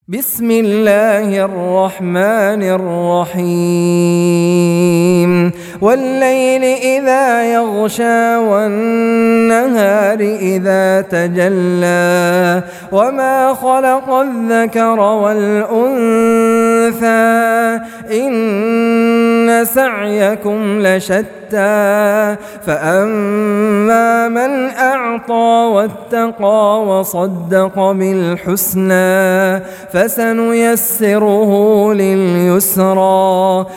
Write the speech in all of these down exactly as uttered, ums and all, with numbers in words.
بسم الله الرحمن الرحيم والليل إذا يغشى والنهار إذا تجلى وما خلق الذكر والأنثى إن سعيكم لشتى فأما من أعطى واتقى وصدق بالحسنى فسنيسره لليسرى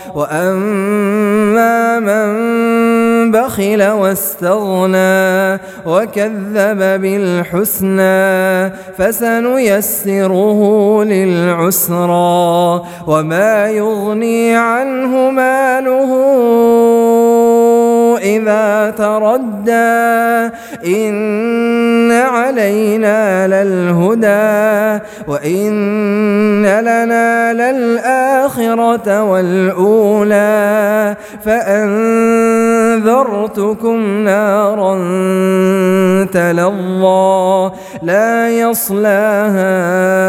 وأما من بخل واستغنى وكذب بالحسنى فسنيسره للعسرى وما يغني عنه ماله إذا تردى إن علينا للهدى وإن لنا للآخرة والأولى فأنذرتكم نارا تلظى لا يصلاها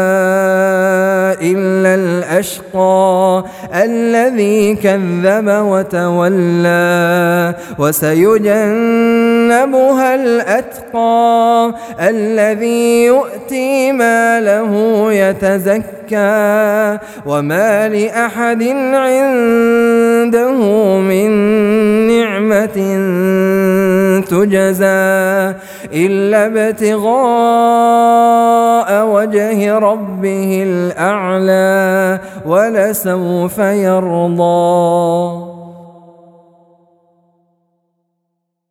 إلا الأشقى الذي كذب وتولى وسيجنبها الأتقى الذي يؤتي ماله يتزكى وما لأحد عنده من نعمة تجزى إلا ابتغاء وجه ربه الأعلى ولسوف يرضى.